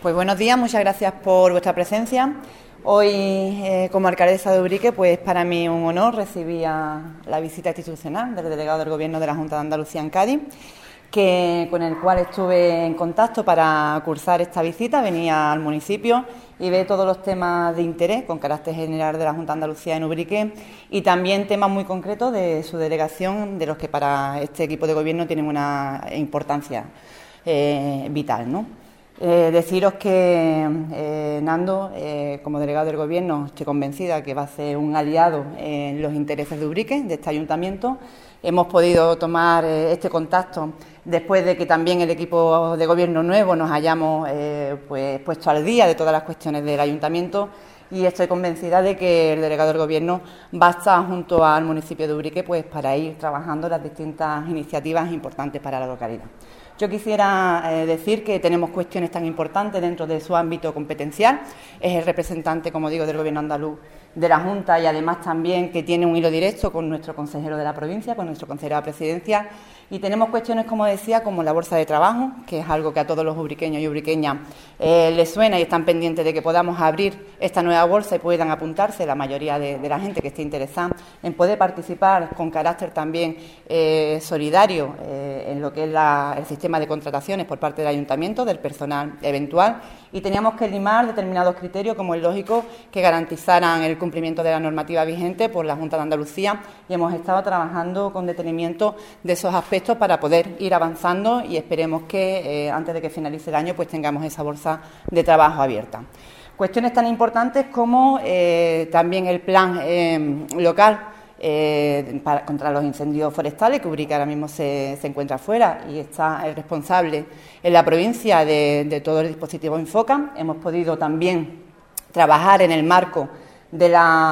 Pues buenos días, muchas gracias por vuestra presencia. Hoy, como alcaldesa de Ubrique, pues para mí un honor recibir la visita institucional del delegado del Gobierno de la Junta de Andalucía en Cádiz, con el cual estuve en contacto para cursar esta visita. Venía al municipio y ve todos los temas de interés con carácter general de la Junta de Andalucía en Ubrique y también temas muy concretos de su delegación, de los que para este equipo de Gobierno tienen una importancia vital, ¿no? Deciros que Nando, como delegado del Gobierno, estoy convencida que va a ser un aliado en los intereses de Ubrique, de este ayuntamiento. Hemos podido tomar este contacto después de que también el equipo de Gobierno nuevo nos hayamos puesto al día de todas las cuestiones del ayuntamiento, y estoy convencida de que el delegado del Gobierno va a estar junto al municipio de Ubrique pues para ir trabajando las distintas iniciativas importantes para la localidad. Yo quisiera decir que tenemos cuestiones tan importantes dentro de su ámbito competencial. Es el representante, como digo, del Gobierno andaluz de la Junta, y además también que tiene un hilo directo con nuestro consejero de la provincia, con nuestro consejero de la presidencia. Y tenemos cuestiones, como decía, como la bolsa de trabajo, que es algo que a todos los ubriqueños y ubriqueñas les suena y están pendientes de que podamos abrir esta nueva bolsa y puedan apuntarse la mayoría de la gente que esté interesada en poder participar con carácter también solidario en lo que es el sistema de contrataciones por parte del ayuntamiento, del personal eventual. Y teníamos que limar determinados criterios, como es lógico, que garantizaran el cumplimiento de la normativa vigente por la Junta de Andalucía, y hemos estado trabajando con detenimiento de esos aspectos para poder ir avanzando, y esperemos que antes de que finalice el año pues tengamos esa bolsa de trabajo abierta. Cuestiones tan importantes como también el plan local contra los incendios forestales, que Ubrique ahora mismo se encuentra fuera y está el responsable en la provincia de todo el dispositivo Infoca. Hemos podido también trabajar en el marco de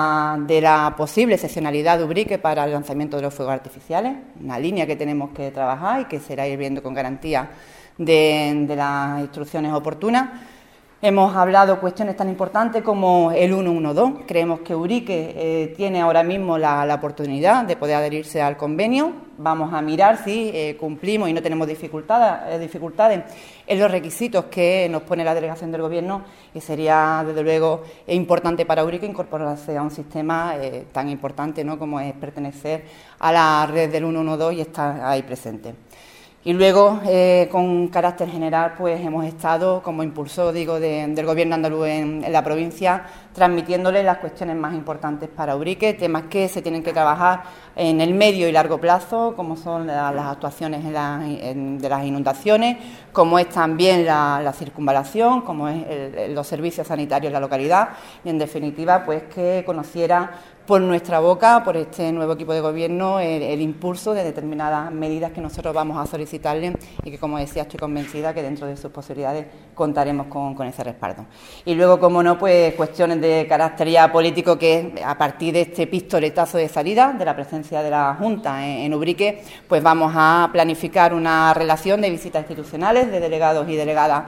la posible excepcionalidad de Ubrique para el lanzamiento de los fuegos artificiales, una línea que tenemos que trabajar y que será ir viendo con garantía de las instrucciones oportunas. Hemos hablado cuestiones tan importantes como el 112. Creemos que Ubrique tiene ahora mismo la oportunidad de poder adherirse al convenio. Vamos a mirar si cumplimos y no tenemos dificultades en los requisitos que nos pone la delegación del Gobierno, y sería, desde luego, importante para Ubrique incorporarse a un sistema tan importante, ¿no?, como es pertenecer a la red del 112 y estar ahí presente. Y luego, con carácter general, pues hemos estado como impulsor, del Gobierno andaluz en la provincia, transmitiéndole las cuestiones más importantes para Ubrique, temas que se tienen que trabajar en el medio y largo plazo, como son las actuaciones de las inundaciones, como es también la circunvalación, como es los servicios sanitarios en la localidad, y en definitiva, pues que conociera por nuestra boca, por este nuevo equipo de Gobierno, el impulso de determinadas medidas que nosotros vamos a solicitarle, y que, como decía, estoy convencida que dentro de sus posibilidades contaremos con ese respaldo. Y luego, como no, pues cuestiones de carácter ya político, que a partir de este pistoletazo de salida de la presencia de la Junta en Ubrique, pues vamos a planificar una relación de visitas institucionales de delegados y delegadas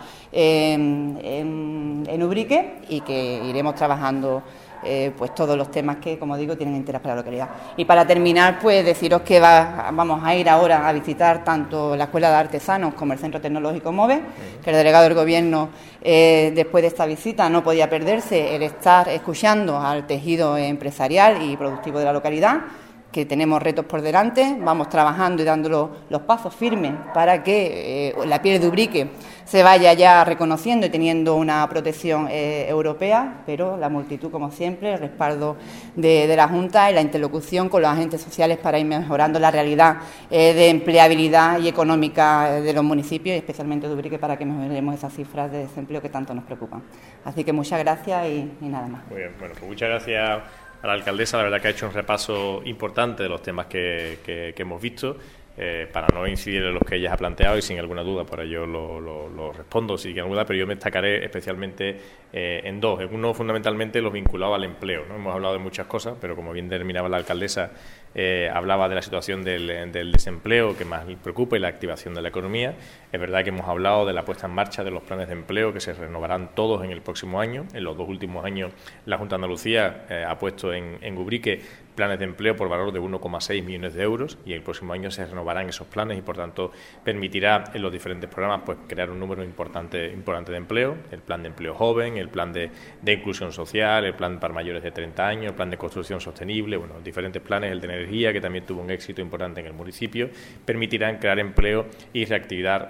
en Ubrique, y que iremos trabajando pues todos los temas que, como digo, tienen interés para la localidad. Y para terminar, pues deciros que vamos a ir ahora a visitar tanto la Escuela de Artesanos como el Centro Tecnológico MOVE, que el delegado del Gobierno, después de esta visita, no podía perderse el estar escuchando al tejido empresarial y productivo de la localidad, que tenemos retos por delante. Vamos trabajando y dando los pasos firmes para que la piel de Ubrique se vaya ya reconociendo y teniendo una protección europea, pero la multitud, como siempre, el respaldo de la Junta y la interlocución con los agentes sociales para ir mejorando la realidad de empleabilidad y económica de los municipios, y especialmente de Ubrique, para que mejoremos esas cifras de desempleo que tanto nos preocupan. Así que muchas gracias y nada más. Muy bien, bueno, pues muchas gracias a la alcaldesa. La verdad que ha hecho un repaso importante de los temas que hemos visto, para no incidir en los que ella ha planteado, y sin alguna duda, por ello lo respondo sin alguna duda, pero yo me destacaré especialmente en dos. En uno, fundamentalmente, los vinculados al empleo, ¿no? Hemos hablado de muchas cosas, pero como bien terminaba la alcaldesa, hablaba de la situación del desempleo que más le preocupa y la activación de la economía. Es verdad que hemos hablado de la puesta en marcha de los planes de empleo, que se renovarán todos en el próximo año. En los 2 últimos años, la Junta de Andalucía ha puesto en Ubrique planes de empleo por valor de 1,6 millones de euros, y el próximo año se renovarán renovarán esos planes y, por tanto, permitirá en los diferentes programas pues crear un número importante de empleo, el plan de empleo joven, el plan de inclusión social, el plan para mayores de 30 años, el plan de construcción sostenible, bueno, diferentes planes, el de energía, que también tuvo un éxito importante en el municipio, permitirán crear empleo y reactivar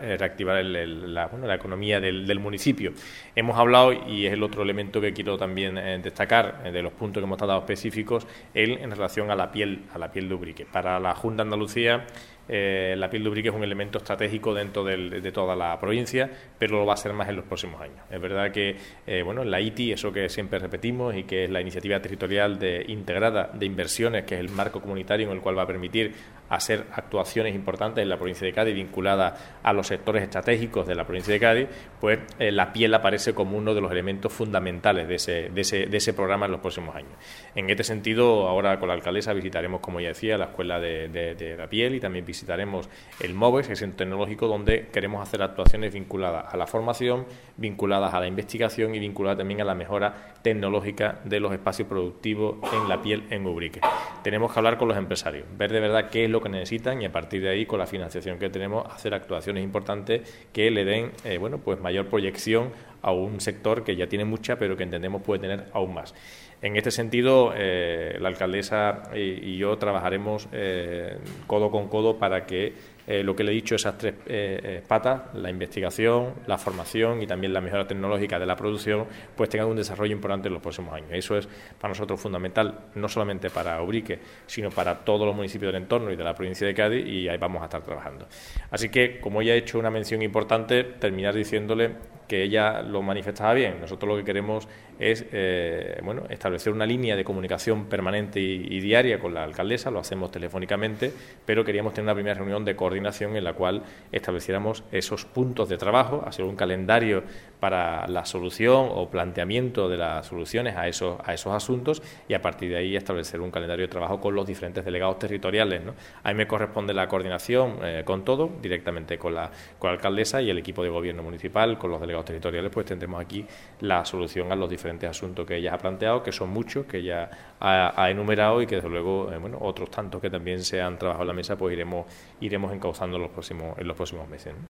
la economía del municipio. Hemos hablado, y es el otro elemento que quiero también destacar, de los puntos que hemos tratado específicos, en relación a la piel de Ubrique. Para la Junta de Andalucía, la piel de Ubrique es un elemento estratégico dentro de toda la provincia, pero lo va a ser más en los próximos años. Es verdad que la ITI, eso que siempre repetimos, y que es la Iniciativa Territorial Integrada de Inversiones, que es el marco comunitario en el cual va a permitir hacer actuaciones importantes en la provincia de Cádiz vinculadas a los sectores estratégicos de la provincia de Cádiz, pues la piel aparece como uno de los elementos fundamentales de ese programa en los próximos años. En este sentido, ahora con la alcaldesa visitaremos, como ya decía, la Escuela de la Piel, y también visitaremos el MOVES, el Centro Tecnológico, donde queremos hacer actuaciones vinculadas a la formación, vinculadas a la investigación y vinculadas también a la mejora tecnológica de los espacios productivos en la piel en Ubrique. Tenemos que hablar con los empresarios, ver de verdad qué es lo que necesitan, y a partir de ahí, con la financiación que tenemos, hacer actuaciones importantes que le den pues mayor proyección a un sector que ya tiene mucha, pero que entendemos puede tener aún más. En este sentido, la alcaldesa y yo trabajaremos codo con codo para que lo que le he dicho, esas tres patas, la investigación, la formación y también la mejora tecnológica de la producción, pues tengan un desarrollo importante en los próximos años. Eso es para nosotros fundamental, no solamente para Ubrique, sino para todos los municipios del entorno y de la provincia de Cádiz, y ahí vamos a estar trabajando. Así que, como ella ha hecho una mención importante, terminar diciéndole que ella lo manifestaba bien. Nosotros lo que queremos es establecer una línea de comunicación permanente y diaria con la alcaldesa. Lo hacemos telefónicamente, pero queríamos tener una primera reunión de coordinación en la cual estableciéramos esos puntos de trabajo, hacer un calendario para la solución o planteamiento de las soluciones a esos asuntos, y a partir de ahí establecer un calendario de trabajo con los diferentes delegados territoriales, ¿no? A mí me corresponde la coordinación con todo, directamente con la alcaldesa y el equipo de gobierno municipal, con los delegados territoriales, pues tendremos aquí la solución a los diferentes asuntos que ella ha planteado, que son muchos, que ella ha enumerado, y que desde luego otros tantos que también se han trabajado en la mesa, pues iremos encauzando en los próximos meses, ¿no?